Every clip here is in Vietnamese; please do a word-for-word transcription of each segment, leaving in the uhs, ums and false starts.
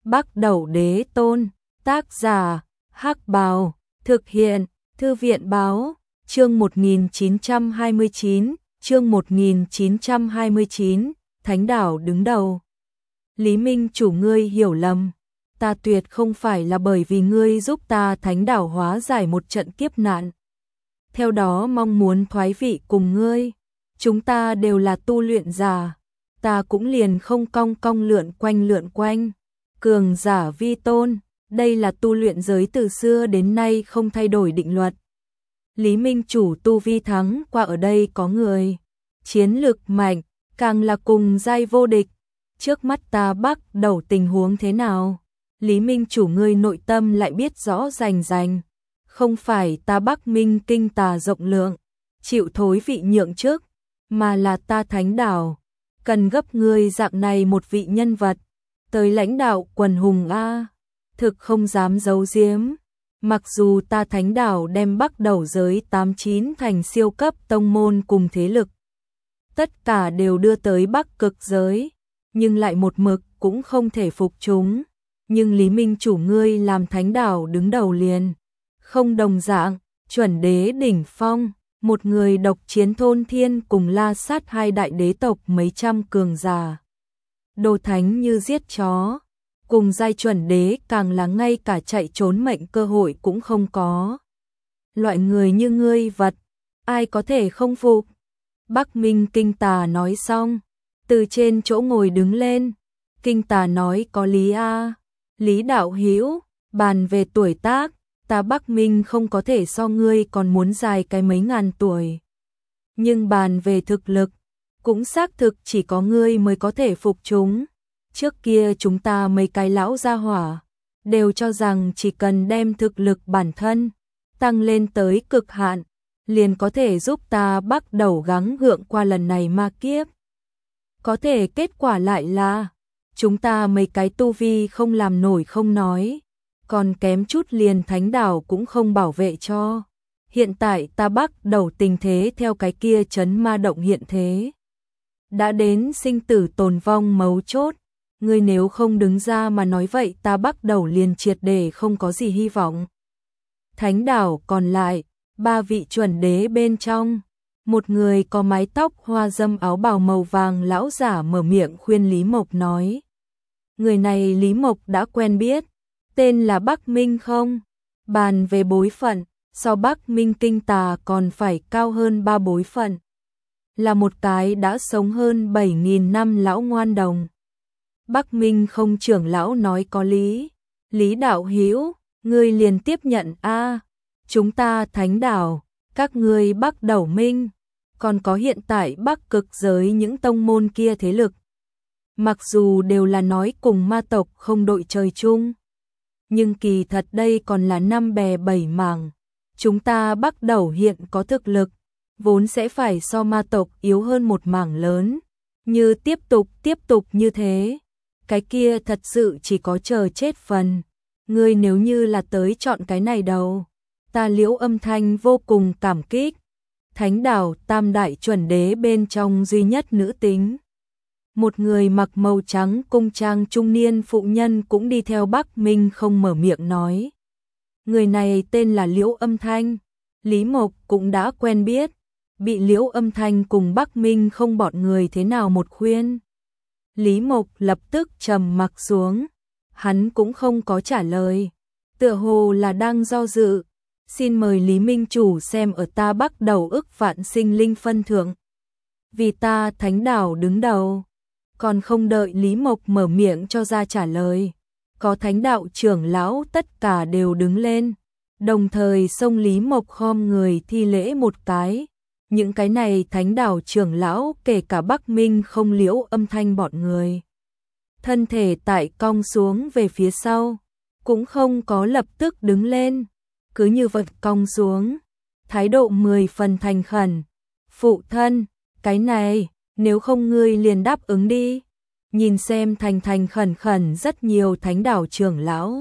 Bắc Đẩu Đế Tôn, tác giả, Hắc Bào, thực hiện, Thư viện báo, chương một nghìn chín trăm hai mươi chín, chương một nghìn chín trăm hai mươi chín, Thánh Đảo đứng đầu. Lý Minh chủ, ngươi hiểu lầm, ta tuyệt không phải là bởi vì ngươi giúp ta Thánh Đảo hóa giải một trận kiếp nạn. Theo đó mong muốn thoái vị cùng ngươi, chúng ta đều là tu luyện giả, ta cũng liền không cong cong lượn quanh lượn quanh. Cường giả vi tôn, đây là tu luyện giới từ xưa đến nay không thay đổi định luật. Lý Minh chủ tu vi thắng qua ở đây có người, chiến lực mạnh, càng là cùng giai vô địch. Trước mắt ta Bắc Đẩu tình huống thế nào? Lý Minh chủ, ngươi nội tâm lại biết rõ rành rành. Không phải ta Bắc Minh kinh tà rộng lượng, chịu thối vị nhượng chức, mà là ta Thánh Đảo cần gấp ngươi dạng này một vị nhân vật tới lãnh đạo quần hùng a. Thực không dám giấu giếm, mặc dù ta Thánh Đảo đem Bắc Đẩu giới tám chín thành siêu cấp tông môn cùng thế lực, tất cả đều đưa tới Bắc Cực giới, nhưng lại một mực cũng không thể phục chúng. Nhưng Lý Minh chủ, ngươi làm Thánh Đảo đứng đầu liền không đồng dạng, chuẩn đế đỉnh phong, một người độc chiến thôn thiên cùng la sát hai đại đế tộc mấy trăm cường giả. Đồ thánh như giết chó, cùng giai chuẩn đế càng là ngay cả chạy trốn mệnh cơ hội cũng không có. Loại người như ngươi vật, ai có thể không phục? Bắc Minh kinh tà nói xong, từ trên chỗ ngồi đứng lên. Kinh tà nói có lý a. Lý đạo hữu, bàn về tuổi tác, ta Bắc Minh không có thể so ngươi còn muốn dài cái mấy ngàn tuổi. Nhưng bàn về thực lực, cũng xác thực chỉ có ngươi mới có thể phục chúng. Trước kia chúng ta mấy cái lão gia hỏa đều cho rằng chỉ cần đem thực lực bản thân tăng lên tới cực hạn, liền có thể giúp ta Bắc Đẩu gắng gượng qua lần này ma kiếp. Có thể kết quả lại là chúng ta mấy cái tu vi không làm nổi không nói, còn kém chút liền Thánh Đảo cũng không bảo vệ cho. Hiện tại ta Bắc Đẩu tình thế theo cái kia trấn ma động hiện thế, đã đến sinh tử tồn vong mấu chốt. Ngươi nếu không đứng ra mà nói vậy, ta Bắc Đẩu liền triệt để không có gì hy vọng. Thánh Đảo còn lại ba vị chuẩn đế bên trong, một người có mái tóc hoa dâm áo bào màu vàng lão giả mở miệng khuyên Lý Mộc nói. Người này Lý Mộc đã quen biết, tên là Bắc Minh không? Bàn về bối phận, so Bắc Minh kinh tà còn phải cao hơn ba bối phận. Là một cái đã sống hơn bảy nghìn năm lão ngoan đồng. Bắc Minh không trưởng lão nói có lý. Lý đạo hữu, ngươi liền tiếp nhận a. Chúng ta Thánh Đảo, các ngươi Bắc Đẩu Minh, còn có hiện tại Bắc Cực giới những tông môn kia thế lực, mặc dù đều là nói cùng ma tộc không đội trời chung, nhưng kỳ thật đây còn là năm bè bảy mảng. Chúng ta Bắc Đẩu hiện có thực lực, vốn sẽ phải so ma tộc yếu hơn một mảng lớn. Như tiếp tục tiếp tục như thế, cái kia thật sự chỉ có chờ chết phần. Ngươi nếu như là tới chọn cái này đâu, ta Liễu Âm Thanh vô cùng cảm kích. Thánh Đảo tam đại chuẩn đế bên trong duy nhất nữ tính. Một người mặc màu trắng cung trang trung niên phụ nhân cũng đi theo Bắc Minh không mở miệng nói. Người này tên là Liễu Âm Thanh. Lý Mộc cũng đã quen biết, bị Liễu Âm Thanh cùng Bắc Minh không bọn người thế nào một khuyên. Lý Mộc lập tức trầm mặc xuống, hắn cũng không có trả lời, tựa hồ là đang do dự. Xin mời Lý Minh chủ xem ở ta Bắc Đẩu ức vạn sinh linh phân thượng, vì ta Thánh Đảo đứng đầu. Còn không đợi Lý Mộc mở miệng cho ra trả lời, có Thánh Đạo trưởng lão tất cả đều đứng lên, đồng thời xông Lý Mộc khom người thi lễ một cái. Những cái này Thánh Đảo trưởng lão kể cả Bắc Minh không Liễu Âm Thanh bọn người, thân thể tại cong xuống về phía sau, cũng không có lập tức đứng lên, cứ như vật cong xuống, thái độ mười phần thành khẩn. Phụ thân, cái này, nếu không ngươi liền đáp ứng đi. Nhìn xem thành thành khẩn khẩn rất nhiều Thánh Đảo trưởng lão,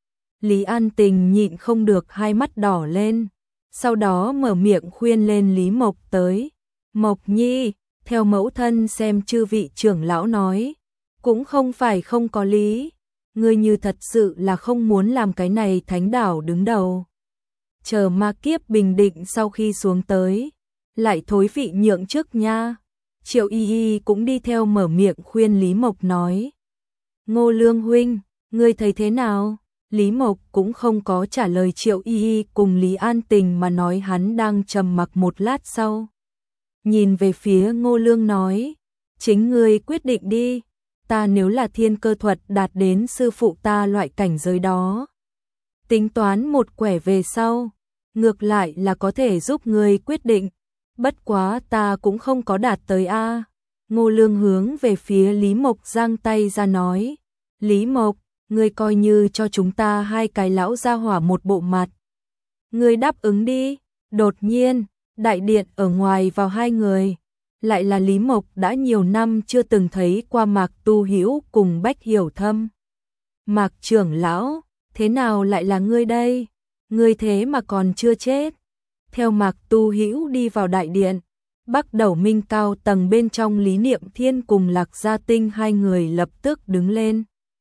Lý An Tình nhịn không được hai mắt đỏ lên, sau đó mở miệng khuyên lên Lý Mộc tới. Mộc nhi, theo mẫu thân xem chư vị trưởng lão nói, cũng không phải không có lý. ngươi như thật sự là không muốn làm cái này thánh đảo đứng đầu. Chờ ma kiếp bình định sau khi xuống tới, lại thối vị nhượng trước nha. Triệu Y Y cũng đi theo mở miệng khuyên Lý Mộc nói. Ngô Lương huynh, ngươi thấy thế nào? Lý Mộc cũng không có trả lời Triệu Y Y cùng Lý An Tình mà nói, hắn đang trầm mặc một lát sau. Nhìn về phía Ngô Lương nói, chính ngươi quyết định đi, ta nếu là thiên cơ thuật đạt đến sư phụ ta loại cảnh giới đó, tính toán một quẻ về sau, ngược lại là có thể giúp ngươi quyết định, bất quá ta cũng không có đạt tới a. Ngô Lương hướng về phía Lý Mộc giang tay ra nói, Lý Mộc, ngươi coi như cho chúng ta hai cái lão gia hỏa một bộ mặt. Ngươi đáp ứng đi. Đột nhiên, đại điện ở ngoài vào hai người, lại là Lý Mộc đã nhiều năm chưa từng thấy qua Mạc Tu Hữu cùng Bách Hiểu Thâm. Mạc trưởng lão, thế nào lại là ngươi đây? Ngươi thế mà còn chưa chết. Theo Mạc Tu Hữu đi vào đại điện, Bắc Đầu Minh cao tầng bên trong Lý Niệm Thiên cùng Lạc Gia Tinh hai người lập tức đứng lên.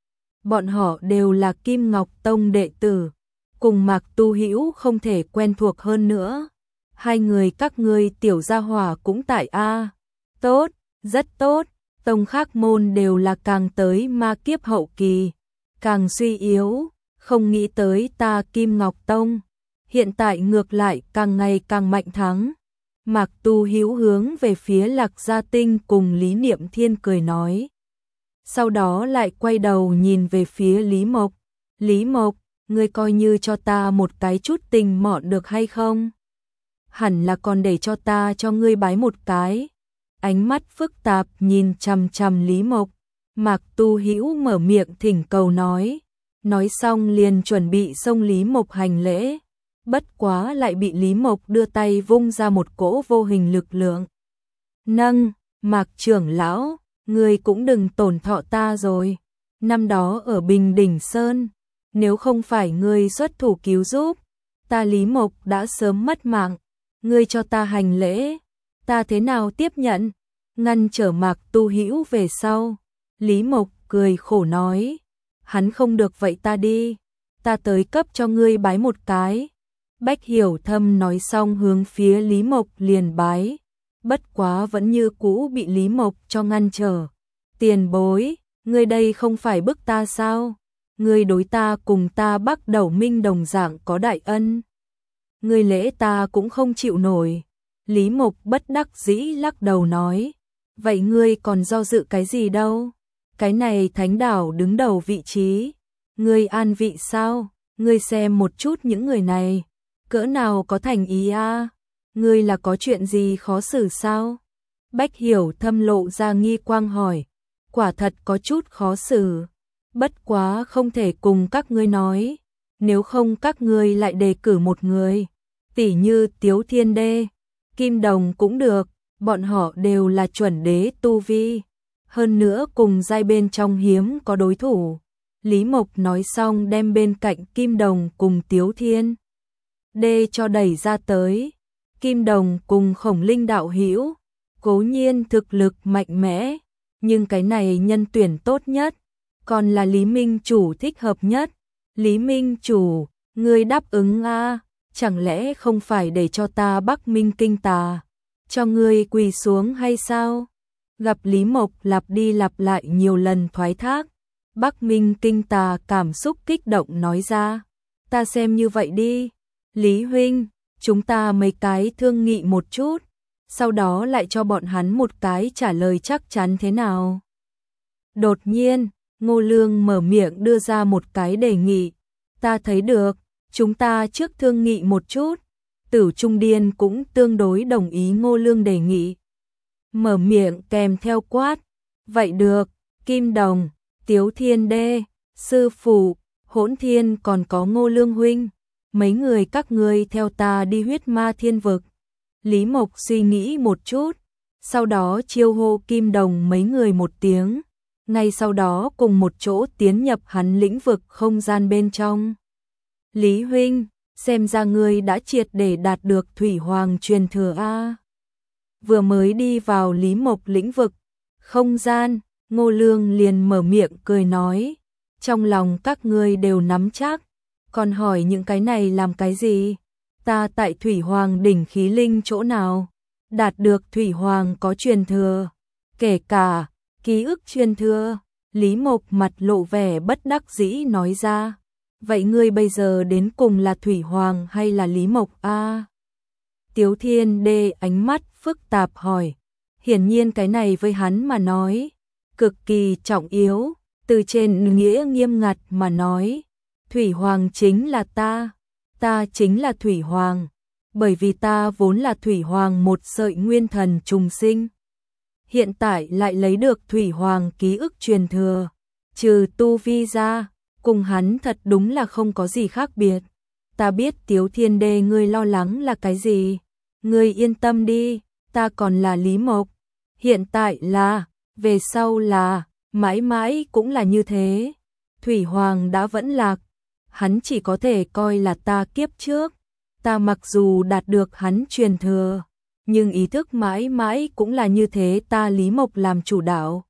Bọn họ đều là Kim Ngọc Tông đệ tử, cùng Mạc Tu Hữu không thể quen thuộc hơn nữa. Hai người các ngươi tiểu gia hỏa cũng tại a. Tốt, rất tốt, tông khác môn đều là càng tới ma kiếp hậu kỳ, càng suy yếu, không nghĩ tới ta Kim Ngọc Tông, hiện tại ngược lại càng ngày càng mạnh thắng. Mạc Tu Hữu hướng về phía Lạc Gia Tinh cùng Lý Niệm Thiên cười nói. Sau đó lại quay đầu nhìn về phía Lý Mộc. Lý Mộc, ngươi coi như cho ta một cái chút tình mọn được hay không? Hẳn là còn để cho ta cho ngươi bái một cái. Ánh mắt phức tạp nhìn chằm chằm Lý Mộc. Mạc Tu Hữu mở miệng thỉnh cầu nói. Nói xong liền chuẩn bị xông Lý Mộc hành lễ. Bất quá lại bị Lý Mộc đưa tay vung ra một cỗ vô hình lực lượng. Nâng, Mạc trưởng lão, ngươi cũng đừng tổn thọ ta rồi. Năm đó ở Bình Đỉnh Sơn, nếu không phải ngươi xuất thủ cứu giúp, ta Lý Mộc đã sớm mất mạng. Ngươi cho ta hành lễ, ta thế nào tiếp nhận? Ngăn trở Mạc Tu Hữu về sau. Lý Mộc cười khổ nói, hắn không được vậy ta đi, ta tới cấp cho ngươi bái một cái. Bách Hiểu Thâm nói xong hướng phía Lý Mộc liền bái, bất quá vẫn như cũ bị Lý Mộc cho ngăn trở. Tiền bối, ngươi đây không phải bức ta sao? Ngươi đối ta cùng ta Bắc Đầu Minh đồng dạng có đại ân. Ngươi lễ ta cũng không chịu nổi. Lý Mộc bất đắc dĩ lắc đầu nói, vậy ngươi còn do dự cái gì đâu? Cái này thánh đảo đứng đầu vị trí, ngươi an vị sao? Ngươi xem một chút những người này, cỡ nào có thành ý a? À? Ngươi là có chuyện gì khó xử sao? Bách Hiểu Thâm lộ ra nghi quang hỏi, quả thật có chút khó xử, bất quá không thể cùng các ngươi nói, nếu không các ngươi lại đề cử một người, tỉ như Tiếu Thiên Đê, Kim Đồng cũng được, bọn họ đều là chuẩn đế tu vi, hơn nữa cùng giai bên trong hiếm có đối thủ. Lý Mộc nói xong đem bên cạnh Kim Đồng cùng Tiếu Thiên Đê cho đẩy ra tới. Kim Đồng cùng Khổng Linh đạo hữu, cố nhiên thực lực mạnh mẽ, nhưng cái này nhân tuyển tốt nhất, còn là Lý Minh Chủ thích hợp nhất. Lý Minh Chủ, ngươi đáp ứng a? Chẳng lẽ không phải để cho ta Bắc Minh Kinh Tà cho ngươi quỳ xuống hay sao? Gặp Lý Mộc lặp đi lặp lại nhiều lần thoái thác, Bắc Minh Kinh Tà cảm xúc kích động nói ra, ta xem như vậy đi, Lý huynh, chúng ta mấy cái thương nghị một chút, sau đó lại cho bọn hắn một cái trả lời chắc chắn thế nào. Đột nhiên, Ngô Lương mở miệng đưa ra một cái đề nghị, ta thấy được, chúng ta trước thương nghị một chút. Tử Trung Điên cũng tương đối đồng ý Ngô Lương đề nghị. Mở miệng kèm theo quát, vậy được, Kim Đồng, Tiếu Thiên Đê, Sư Phụ, Hỗn Thiên còn có Ngô Lương huynh, mấy người các ngươi theo ta đi huyết ma thiên vực. Lý Mộc suy nghĩ một chút, sau đó chiêu hô Kim Đồng mấy người một tiếng, ngay sau đó cùng một chỗ tiến nhập hắn lĩnh vực không gian bên trong. Lý huynh, xem ra ngươi đã triệt để đạt được Thủy Hoàng truyền thừa a. Vừa mới đi vào Lý Mộc lĩnh vực không gian, Ngô Lương liền mở miệng cười nói, trong lòng các ngươi đều nắm chắc, còn hỏi những cái này làm cái gì? Ta tại Thủy Hoàng đỉnh khí linh chỗ nào? Đạt được Thủy Hoàng có truyền thừa, kể cả ký ức truyền thừa. Lý Mộc mặt lộ vẻ bất đắc dĩ nói ra. Vậy ngươi bây giờ đến cùng là Thủy Hoàng hay là Lý Mộc a? Tiếu Thiên Đê ánh mắt phức tạp hỏi. Hiển nhiên cái này với hắn mà nói cực kỳ trọng yếu, từ trên nghĩa nghiêm ngặt mà nói, Thủy Hoàng chính là ta, ta chính là Thủy Hoàng, bởi vì ta vốn là Thủy Hoàng một sợi nguyên thần trùng sinh. Hiện tại lại lấy được Thủy Hoàng ký ức truyền thừa, trừ tu vi ra, cùng hắn thật đúng là không có gì khác biệt. Ta biết Tiếu Thiên Đê ngươi lo lắng là cái gì, ngươi yên tâm đi, ta còn là Lý Mộc, hiện tại là, về sau là, mãi mãi cũng là như thế. Thủy Hoàng đã vẫn lạc, hắn chỉ có thể coi là ta kiếp trước, ta mặc dù đạt được hắn truyền thừa, nhưng ý thức mãi mãi cũng là như thế, ta Lý Mộc làm chủ đạo.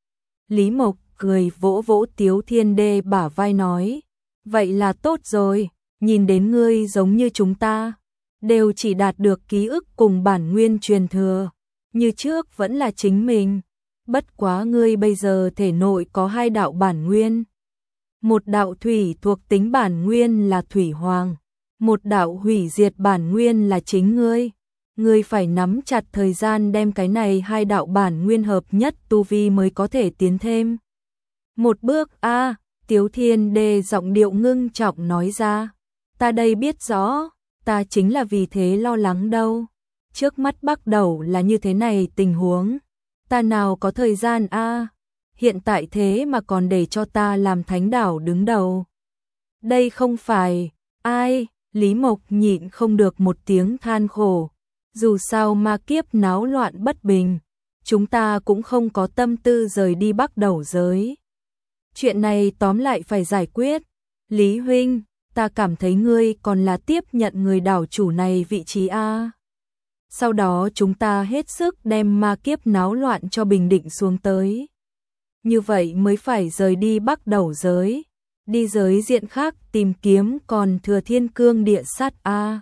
Lý Mộc cười vỗ vỗ Tiếu Thiên Đê bả vai nói, vậy là tốt rồi, nhìn đến ngươi giống như chúng ta, đều chỉ đạt được ký ức cùng bản nguyên truyền thừa, như trước vẫn là chính mình, bất quá ngươi bây giờ thể nội có hai đạo bản nguyên. Một đạo thủy thuộc tính bản nguyên là Thủy Hoàng, một đạo hủy diệt bản nguyên là chính ngươi. Ngươi phải nắm chặt thời gian đem cái này hai đạo bản nguyên hợp nhất tu vi mới có thể tiến thêm một bước a. À, Tiếu Thiên Đê giọng điệu ngưng trọng nói ra, ta đây biết rõ, ta chính là vì thế lo lắng đâu. Trước mắt bắt đầu là như thế này tình huống, ta nào có thời gian a, à, hiện tại thế mà còn để cho ta làm thánh đảo đứng đầu. Đây không phải, ai, Lý Mộc nhịn không được một tiếng than khổ. Dù sao ma kiếp náo loạn bất bình, chúng ta cũng không có tâm tư rời đi Bắc Đầu giới. Chuyện này tóm lại phải giải quyết. Lý huynh, ta cảm thấy ngươi còn là tiếp nhận người đảo chủ này vị trí a. Sau đó chúng ta hết sức đem ma kiếp náo loạn cho bình định xuống tới. Như vậy mới phải rời đi Bắc Đầu giới, đi giới diện khác tìm kiếm còn thừa thiên cương địa sát a.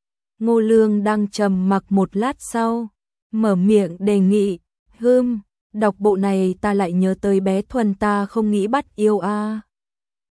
Ngô Lương đang trầm mặc một lát sau, mở miệng đề nghị, hưm, đọc bộ này ta lại nhớ tới bé Thuần ta không nghĩ bắt yêu a.